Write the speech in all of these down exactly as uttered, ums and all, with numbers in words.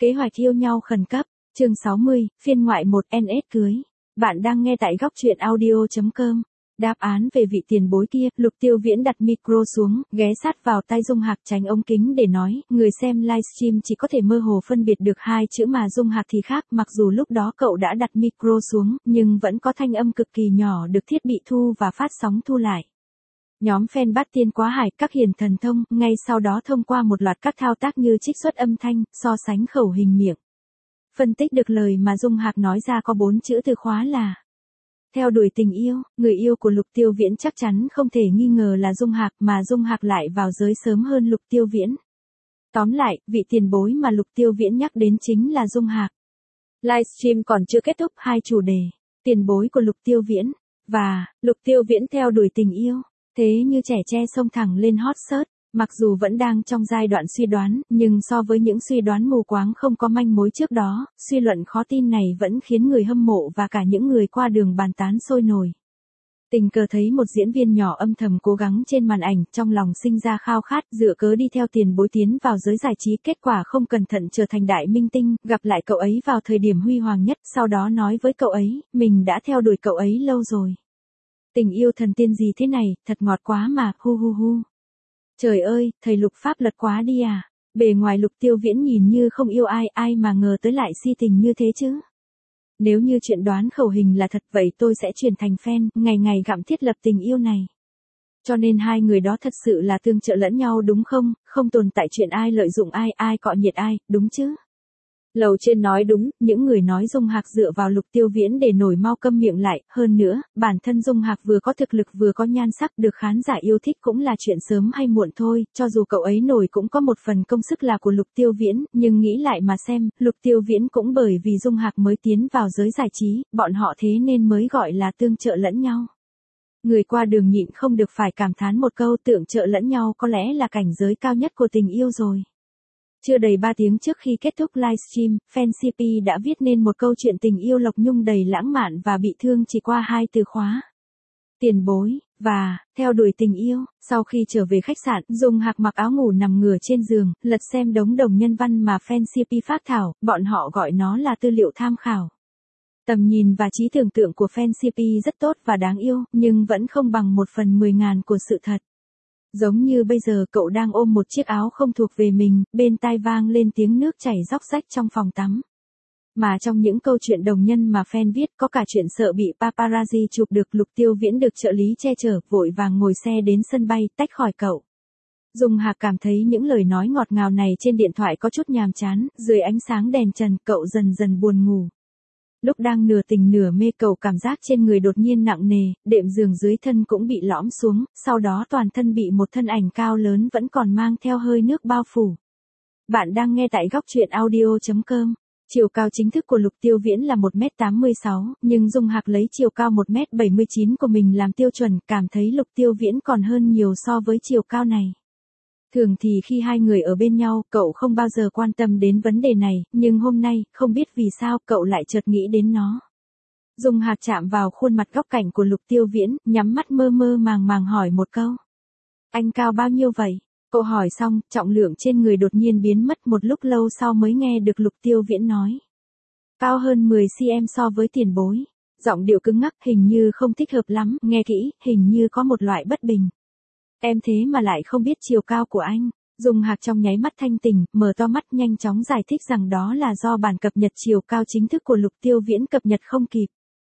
Kế hoạch yêu nhau khẩn cấp, chương sáu mươi, phiên ngoại một en ét cưới. Bạn đang nghe tại góc truyện audio chấm com. Đáp án về vị tiền bối kia, Lục Tiêu Viễn đặt micro xuống, ghé sát vào tai Dung Hạc tránh ống kính để nói, người xem livestream chỉ có thể mơ hồ phân biệt được hai chữ mà Dung Hạc thì khác, mặc dù lúc đó cậu đã đặt micro xuống, nhưng vẫn có thanh âm cực kỳ nhỏ được thiết bị thu và phát sóng thu lại. Nhóm fan bắt tiên quá hải, các hiền thần thông, ngay sau đó thông qua một loạt các thao tác như trích xuất âm thanh, so sánh khẩu hình miệng. Phân tích được lời mà Dung Hạc nói ra có bốn chữ từ khóa là theo đuổi tình yêu. Người yêu của Lục Tiêu Viễn chắc chắn không thể nghi ngờ là Dung Hạc, mà Dung Hạc lại vào giới sớm hơn Lục Tiêu Viễn. Tóm lại, vị tiền bối mà Lục Tiêu Viễn nhắc đến chính là Dung Hạc. Livestream còn chưa kết thúc, hai chủ đề, tiền bối của Lục Tiêu Viễn và Lục Tiêu Viễn theo đuổi tình yêu, thế như trẻ tre xông thẳng lên hot search. Mặc dù vẫn đang trong giai đoạn suy đoán, nhưng so với những suy đoán mù quáng không có manh mối trước đó, suy luận khó tin này vẫn khiến người hâm mộ và cả những người qua đường bàn tán sôi nổi. Tình cờ thấy một diễn viên nhỏ âm thầm cố gắng trên màn ảnh, trong lòng sinh ra khao khát, dựa cớ đi theo tiền bối tiến vào giới giải trí, kết quả không cẩn thận trở thành đại minh tinh, gặp lại cậu ấy vào thời điểm huy hoàng nhất, sau đó nói với cậu ấy, mình đã theo đuổi cậu ấy lâu rồi. Tình yêu thần tiên gì thế này, thật ngọt quá mà, hu hu hu. Trời ơi, thầy Lục Pháp lật quá đi à. Bề ngoài Lục Tiêu Viễn nhìn như không yêu ai, ai mà ngờ tới lại si tình như thế chứ. Nếu như chuyện đoán khẩu hình là thật, vậy tôi sẽ chuyển thành fan, ngày ngày gặm thiết lập tình yêu này. Cho nên hai người đó thật sự là tương trợ lẫn nhau đúng không, không tồn tại chuyện ai lợi dụng ai, ai cọ nhiệt ai, đúng chứ. Lầu trên nói đúng, những người nói Dung Hạc dựa vào Lục Tiêu Viễn để nổi mau câm miệng lại, hơn nữa, bản thân Dung Hạc vừa có thực lực vừa có nhan sắc được khán giả yêu thích cũng là chuyện sớm hay muộn thôi, cho dù cậu ấy nổi cũng có một phần công sức là của Lục Tiêu Viễn, nhưng nghĩ lại mà xem, Lục Tiêu Viễn cũng bởi vì Dung Hạc mới tiến vào giới giải trí, bọn họ thế nên mới gọi là tương trợ lẫn nhau. Người qua đường nhịn không được phải cảm thán một câu, tượng trợ lẫn nhau có lẽ là cảnh giới cao nhất của tình yêu rồi. Chưa đầy ba tiếng trước khi kết thúc livestream, fan xê pê đã viết nên một câu chuyện tình yêu Lộc Nhung đầy lãng mạn và bị thương chỉ qua hai từ khóa. Tiền bối, và, theo đuổi tình yêu. Sau khi trở về khách sạn, Dung Hạc mặc áo ngủ nằm ngửa trên giường, lật xem đống đồng nhân văn mà fan xê pê phát thảo, bọn họ gọi nó là tư liệu tham khảo. Tầm nhìn và trí tưởng tượng của fan xê pê rất tốt và đáng yêu, nhưng vẫn không bằng một phần mười ngàn của sự thật. Giống như bây giờ cậu đang ôm một chiếc áo không thuộc về mình, bên tai vang lên tiếng nước chảy róc rách trong phòng tắm. Mà trong những câu chuyện đồng nhân mà fan viết có cả chuyện sợ bị paparazzi chụp được. Lục Tiêu Viễn được trợ lý che chở, vội vàng ngồi xe đến sân bay, tách khỏi cậu. Dung Hạc cảm thấy những lời nói ngọt ngào này trên điện thoại có chút nhàm chán, dưới ánh sáng đèn trần cậu dần dần buồn ngủ. Lúc đang nửa tỉnh nửa mê, cậu cảm giác trên người đột nhiên nặng nề, đệm giường dưới thân cũng bị lõm xuống, sau đó toàn thân bị một thân ảnh cao lớn vẫn còn mang theo hơi nước bao phủ. Bạn đang nghe tại góc truyện audio chấm com. Chiều cao chính thức của Lục Tiêu Viễn là một mét tám mươi sáu, nhưng Dung Hạc lấy chiều cao một mét bảy mươi chín của mình làm tiêu chuẩn, cảm thấy Lục Tiêu Viễn còn hơn nhiều so với chiều cao này. Thường thì khi hai người ở bên nhau, cậu không bao giờ quan tâm đến vấn đề này, nhưng hôm nay, không biết vì sao, cậu lại chợt nghĩ đến nó. Dung Hạc chạm vào khuôn mặt góc cạnh của Lục Tiêu Viễn, nhắm mắt mơ mơ màng màng hỏi một câu. Anh cao bao nhiêu vậy? Cậu hỏi xong, trọng lượng trên người đột nhiên biến mất, một lúc lâu sau mới nghe được Lục Tiêu Viễn nói. Cao hơn mười xăng-ti-mét so với tiền bối. Giọng điệu cứng ngắc, hình như không thích hợp lắm, nghe kỹ, hình như có một loại bất bình. Em thế mà lại không biết chiều cao của anh. Dung Hạc trong nháy mắt thanh tỉnh, mở to mắt nhanh chóng giải thích rằng đó là do bản cập nhật chiều cao chính thức của Lục Tiêu Viễn cập nhật không kịp.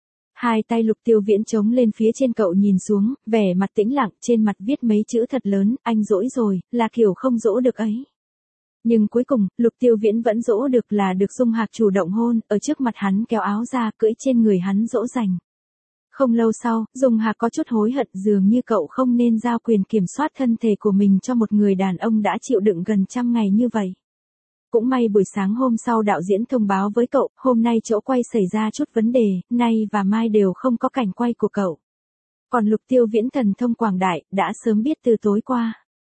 Hai tay Lục Tiêu Viễn chống lên phía trên, cậu nhìn xuống, vẻ mặt tĩnh lặng, trên mặt viết mấy chữ thật lớn, anh dỗi rồi, là kiểu không dỗ được ấy. Nhưng cuối cùng, Lục Tiêu Viễn vẫn dỗ được, là được Dung Hạc chủ động hôn, ở trước mặt hắn kéo áo ra, cưỡi trên người hắn dỗ dành. Không lâu sau, Dung Hạc có chút hối hận, dường như cậu không nên giao quyền kiểm soát thân thể của mình cho một người đàn ông đã chịu đựng gần trăm ngày như vậy. Cũng may buổi sáng hôm sau đạo diễn thông báo với cậu, hôm nay chỗ quay xảy ra chút vấn đề, nay và mai đều không có cảnh quay của cậu. Còn Lục Tiêu Viễn thần thông quảng đại, đã sớm biết từ tối qua.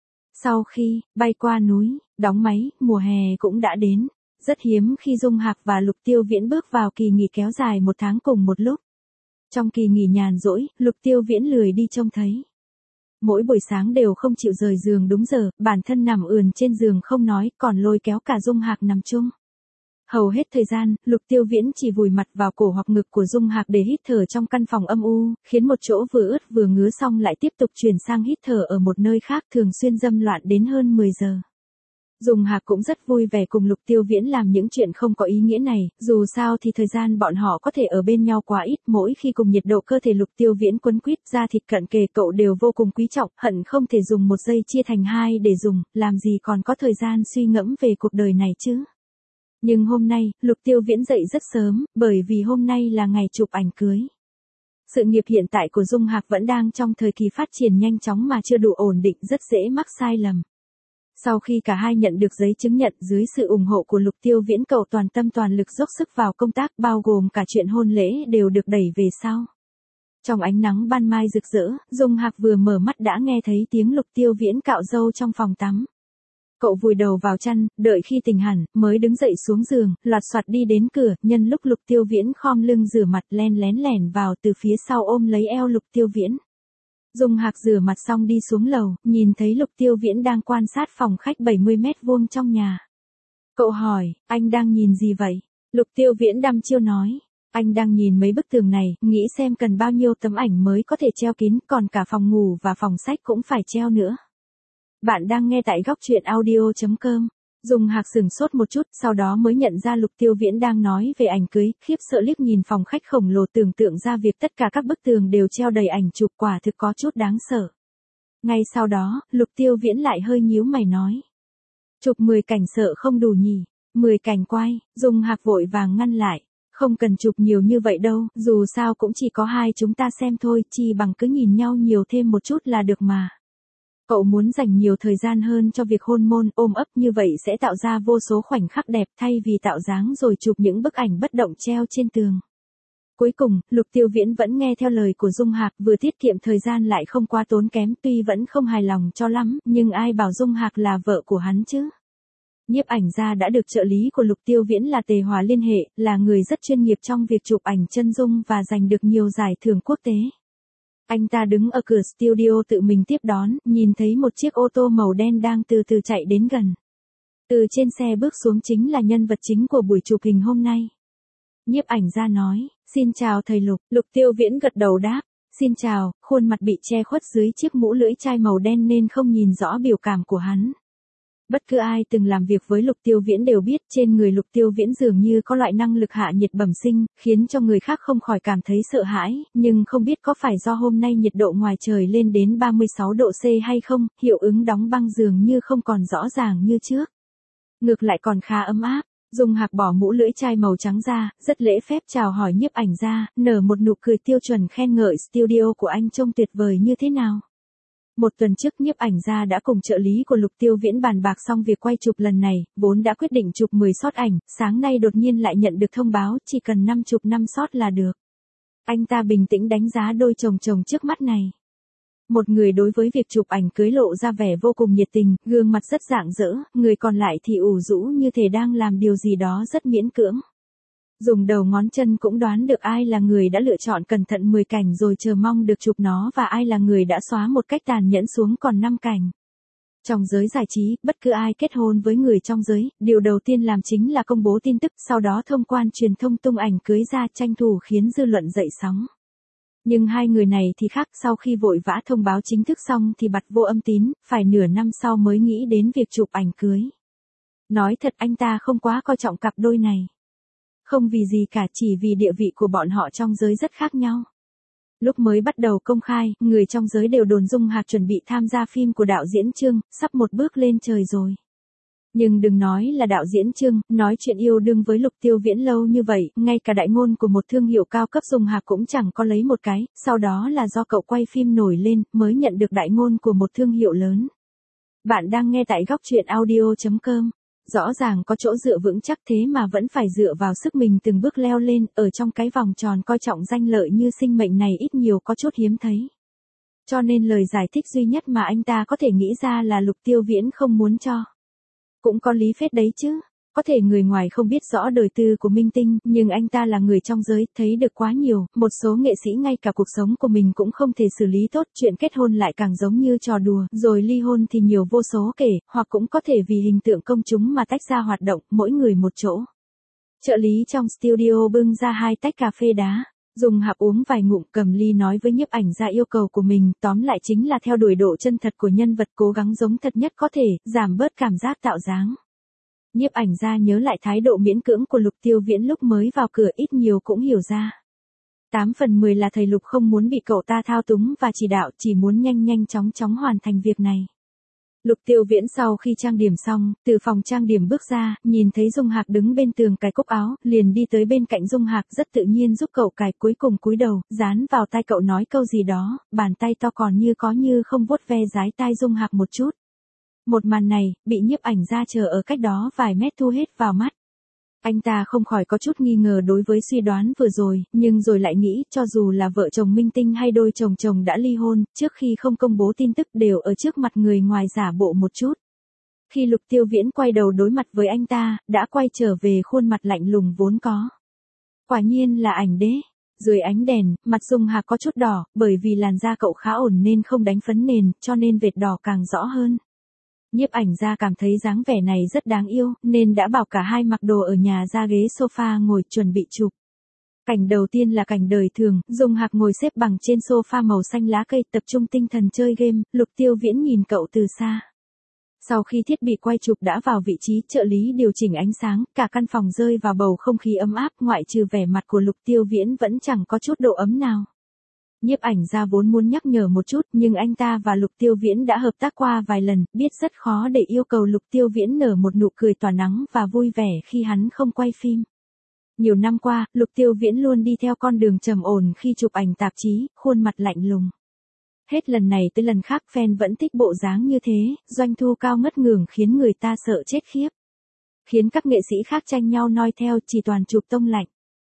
Sau khi bay qua núi, đóng máy, mùa hè cũng đã đến. Rất hiếm khi Dung Hạc và Lục Tiêu Viễn bước vào kỳ nghỉ kéo dài một tháng cùng một lúc. Trong kỳ nghỉ nhàn rỗi, Lục Tiêu Viễn lười đi trông thấy. Mỗi buổi sáng đều không chịu rời giường đúng giờ, bản thân nằm ườn trên giường không nói, còn lôi kéo cả Dung Hạc nằm chung. Hầu hết thời gian, Lục Tiêu Viễn chỉ vùi mặt vào cổ hoặc ngực của Dung Hạc để hít thở trong căn phòng âm u, khiến một chỗ vừa ướt vừa ngứa xong lại tiếp tục chuyển sang hít thở ở một nơi khác, thường xuyên dâm loạn đến hơn mười giờ. Dung Hạc cũng rất vui vẻ cùng Lục Tiêu Viễn làm những chuyện không có ý nghĩa này, dù sao thì thời gian bọn họ có thể ở bên nhau quá ít, mỗi khi cùng nhiệt độ cơ thể Lục Tiêu Viễn quấn quýt, da thịt cận kề cậu đều vô cùng quý trọng, hận không thể dùng một giây chia thành hai để dùng, làm gì còn có thời gian suy ngẫm về cuộc đời này chứ. Nhưng hôm nay, Lục Tiêu Viễn dậy rất sớm, bởi vì hôm nay là ngày chụp ảnh cưới. Sự nghiệp hiện tại của Dung Hạc vẫn đang trong thời kỳ phát triển nhanh chóng mà chưa đủ ổn định, rất dễ mắc sai lầm. Sau khi cả hai nhận được giấy chứng nhận dưới sự ủng hộ của Lục Tiêu Viễn, cậu toàn tâm toàn lực dốc sức vào công tác, bao gồm cả chuyện hôn lễ đều được đẩy về sau. Trong ánh nắng ban mai rực rỡ, Dung Hạc vừa mở mắt đã nghe thấy tiếng Lục Tiêu Viễn cạo râu trong phòng tắm. Cậu vùi đầu vào chăn, đợi khi tỉnh hẳn, mới đứng dậy xuống giường, loạt soạt đi đến cửa, nhân lúc Lục Tiêu Viễn khom lưng rửa mặt len lén lẻn vào từ phía sau ôm lấy eo Lục Tiêu Viễn. Dung Hạc rửa mặt xong đi xuống lầu, nhìn thấy Lục Tiêu Viễn đang quan sát phòng khách bảy mươi mét vuông trong nhà. Cậu hỏi, anh đang nhìn gì vậy? Lục Tiêu Viễn đăm chiêu nói, anh đang nhìn mấy bức tường này, nghĩ xem cần bao nhiêu tấm ảnh mới có thể treo kín, còn cả phòng ngủ và phòng sách cũng phải treo nữa. Bạn đang nghe tại góc truyện audio chấm com. Dung Hạc sửng sốt một chút, sau đó mới nhận ra Lục Tiêu Viễn đang nói về ảnh cưới, khiếp sợ liếc nhìn phòng khách khổng lồ, tưởng tượng ra việc tất cả các bức tường đều treo đầy ảnh chụp, quả thực có chút đáng sợ. Ngay sau đó, Lục Tiêu Viễn lại hơi nhíu mày nói. Chụp mười cảnh sợ không đủ nhỉ, mười cảnh quay, Dung Hạc vội vàng ngăn lại. Không cần chụp nhiều như vậy đâu, dù sao cũng chỉ có hai chúng ta xem thôi, chi bằng cứ nhìn nhau nhiều thêm một chút là được mà. Cậu muốn dành nhiều thời gian hơn cho việc hôn môn, ôm ấp, như vậy sẽ tạo ra vô số khoảnh khắc đẹp thay vì tạo dáng rồi chụp những bức ảnh bất động treo trên tường. Cuối cùng, Lục Tiêu Viễn vẫn nghe theo lời của Dung Hạc, vừa tiết kiệm thời gian lại không quá tốn kém, tuy vẫn không hài lòng cho lắm, nhưng ai bảo Dung Hạc là vợ của hắn chứ. Nhiếp ảnh gia đã được trợ lý của Lục Tiêu Viễn là Tề Hòa liên hệ, là người rất chuyên nghiệp trong việc chụp ảnh chân dung và giành được nhiều giải thưởng quốc tế. Anh ta đứng ở cửa studio tự mình tiếp đón, nhìn thấy một chiếc ô tô màu đen đang từ từ chạy đến gần. Từ trên xe bước xuống chính là nhân vật chính của buổi chụp hình hôm nay. Nhiếp ảnh gia nói, xin chào thầy Lục. Lục Tiêu Viễn gật đầu đáp, xin chào, khuôn mặt bị che khuất dưới chiếc mũ lưỡi chai màu đen nên không nhìn rõ biểu cảm của hắn. Bất cứ ai từng làm việc với Lục Tiêu Viễn đều biết trên người Lục Tiêu Viễn dường như có loại năng lực hạ nhiệt bẩm sinh, khiến cho người khác không khỏi cảm thấy sợ hãi, nhưng không biết có phải do hôm nay nhiệt độ ngoài trời lên đến ba mươi sáu độ C hay không, hiệu ứng đóng băng dường như không còn rõ ràng như trước. Ngược lại còn khá ấm áp. Dung Hạc bỏ mũ lưỡi chai màu trắng ra, rất lễ phép chào hỏi nhiếp ảnh gia, nở một nụ cười tiêu chuẩn khen ngợi studio của anh trông tuyệt vời như thế nào. Một tuần trước nhiếp ảnh gia đã cùng trợ lý của Lục Tiêu Viễn bàn bạc xong việc quay chụp lần này, vốn đã quyết định chụp mười shot ảnh, sáng nay đột nhiên lại nhận được thông báo chỉ cần năm chụp năm shot là được. Anh ta bình tĩnh đánh giá đôi chồng chồng trước mắt này. Một người đối với việc chụp ảnh cưới lộ ra vẻ vô cùng nhiệt tình, gương mặt rất rạng rỡ, người còn lại thì ủ rũ như thể đang làm điều gì đó rất miễn cưỡng. Dùng đầu ngón chân cũng đoán được ai là người đã lựa chọn cẩn thận mười cảnh rồi chờ mong được chụp nó và ai là người đã xóa một cách tàn nhẫn xuống còn năm cảnh. Trong giới giải trí, bất cứ ai kết hôn với người trong giới, điều đầu tiên làm chính là công bố tin tức, sau đó thông quan truyền thông tung ảnh cưới ra tranh thủ khiến dư luận dậy sóng. Nhưng hai người này thì khác, sau khi vội vã thông báo chính thức xong thì bặt vô âm tín, phải nửa năm sau mới nghĩ đến việc chụp ảnh cưới. Nói thật anh ta không quá coi trọng cặp đôi này. Không vì gì cả, chỉ vì địa vị của bọn họ trong giới rất khác nhau. Lúc mới bắt đầu công khai, người trong giới đều đồn Dung Hạc chuẩn bị tham gia phim của đạo diễn Trương, sắp một bước lên trời rồi. Nhưng đừng nói là đạo diễn Trương, nói chuyện yêu đương với Lục Tiêu Viễn lâu như vậy, ngay cả đại ngôn của một thương hiệu cao cấp Dung Hạc cũng chẳng có lấy một cái, sau đó là do cậu quay phim nổi lên, mới nhận được đại ngôn của một thương hiệu lớn. Bạn đang nghe tại góc truyện audio chấm com. Rõ ràng có chỗ dựa vững chắc thế mà vẫn phải dựa vào sức mình từng bước leo lên, ở trong cái vòng tròn coi trọng danh lợi như sinh mệnh này ít nhiều có chút hiếm thấy. Cho nên lời giải thích duy nhất mà anh ta có thể nghĩ ra là Lục Tiêu Viễn không muốn cho. Cũng có lý phết đấy chứ. Có thể người ngoài không biết rõ đời tư của minh tinh, nhưng anh ta là người trong giới, thấy được quá nhiều, một số nghệ sĩ ngay cả cuộc sống của mình cũng không thể xử lý tốt, chuyện kết hôn lại càng giống như trò đùa, rồi ly hôn thì nhiều vô số kể, hoặc cũng có thể vì hình tượng công chúng mà tách ra hoạt động, mỗi người một chỗ. Trợ lý trong studio bưng ra hai tách cà phê đá. Dung Hạc uống vài ngụm cầm ly nói với nhiếp ảnh gia yêu cầu của mình, tóm lại chính là theo đuổi độ chân thật của nhân vật, cố gắng giống thật nhất có thể, giảm bớt cảm giác tạo dáng. Nhiếp ảnh gia nhớ lại thái độ miễn cưỡng của Lục Tiêu Viễn lúc mới vào cửa, ít nhiều cũng hiểu ra. Tám phần mười là thầy Lục không muốn bị cậu ta thao túng và chỉ đạo, chỉ muốn nhanh nhanh chóng chóng hoàn thành việc này. Lục Tiêu Viễn sau khi trang điểm xong, từ phòng trang điểm bước ra, nhìn thấy Dung Hạc đứng bên tường cài cúc áo, liền đi tới bên cạnh Dung Hạc, rất tự nhiên giúp cậu cài, cuối cùng cúi đầu, dán vào tai cậu nói câu gì đó, bàn tay to còn như có như không vuốt ve dái tai Dung Hạc một chút. Một màn này, bị nhiếp ảnh gia chờ ở cách đó vài mét thu hết vào mắt. Anh ta không khỏi có chút nghi ngờ đối với suy đoán vừa rồi, nhưng rồi lại nghĩ cho dù là vợ chồng minh tinh hay đôi chồng chồng đã ly hôn, trước khi không công bố tin tức đều ở trước mặt người ngoài giả bộ một chút. Khi Lục Tiêu Viễn quay đầu đối mặt với anh ta, đã quay trở về khuôn mặt lạnh lùng vốn có. Quả nhiên là ảnh đế. Dưới ánh đèn, mặt Dung Hạc có chút đỏ, bởi vì làn da cậu khá ổn nên không đánh phấn nền, cho nên vệt đỏ càng rõ hơn. Nhiếp ảnh gia cảm thấy dáng vẻ này rất đáng yêu, nên đã bảo cả hai mặc đồ ở nhà ra ghế sofa ngồi chuẩn bị chụp. Cảnh đầu tiên là cảnh đời thường, Dung Hạc ngồi xếp bằng trên sofa màu xanh lá cây tập trung tinh thần chơi game, Lục Tiêu Viễn nhìn cậu từ xa. Sau khi thiết bị quay chụp đã vào vị trí, trợ lý điều chỉnh ánh sáng, cả căn phòng rơi vào bầu không khí ấm áp, ngoại trừ vẻ mặt của Lục Tiêu Viễn vẫn chẳng có chút độ ấm nào. Nhiếp ảnh gia vốn muốn nhắc nhở một chút, nhưng anh ta và Lục Tiêu Viễn đã hợp tác qua vài lần, biết rất khó để yêu cầu Lục Tiêu Viễn nở một nụ cười tỏa nắng và vui vẻ khi hắn không quay phim. Nhiều năm qua, Lục Tiêu Viễn luôn đi theo con đường trầm ổn khi chụp ảnh tạp chí, khuôn mặt lạnh lùng. Hết lần này tới lần khác fan vẫn thích bộ dáng như thế, doanh thu cao ngất ngưởng khiến người ta sợ chết khiếp. Khiến các nghệ sĩ khác tranh nhau noi theo, chỉ toàn chụp tông lạnh.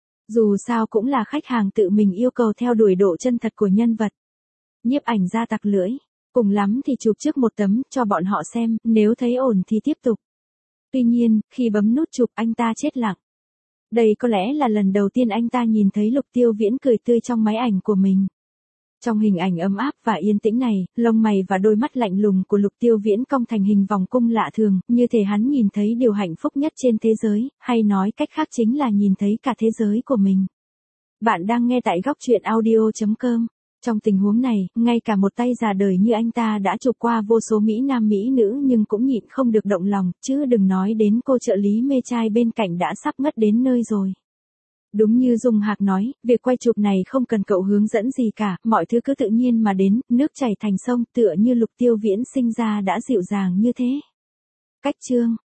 Dù sao cũng là khách hàng tự mình yêu cầu theo đuổi độ chân thật của nhân vật. Nhiếp ảnh gia tặc lưỡi, cùng lắm thì chụp trước một tấm cho bọn họ xem, nếu thấy ổn thì tiếp tục. Tuy nhiên, khi bấm nút chụp anh ta chết lặng. Đây có lẽ là lần đầu tiên anh ta nhìn thấy Lục Tiêu Viễn cười tươi trong máy ảnh của mình. Trong hình ảnh ấm áp và yên tĩnh này, lông mày và đôi mắt lạnh lùng của Lục Tiêu Viễn cong thành hình vòng cung lạ thường, như thể hắn nhìn thấy điều hạnh phúc nhất trên thế giới, hay nói cách khác chính là nhìn thấy cả thế giới của mình. Bạn đang nghe tại góc truyện audio chấm com. Trong tình huống này, ngay cả một tay già đời như anh ta đã chụp qua vô số mỹ nam mỹ nữ nhưng cũng nhịn không được động lòng, chứ đừng nói đến cô trợ lý mê trai bên cạnh đã sắp ngất đến nơi rồi. Đúng như Dung Hạc nói, việc quay chụp này không cần cậu hướng dẫn gì cả, mọi thứ cứ tự nhiên mà đến, nước chảy thành sông, tựa như Lục Tiêu Viễn sinh ra đã dịu dàng như thế. Cách chương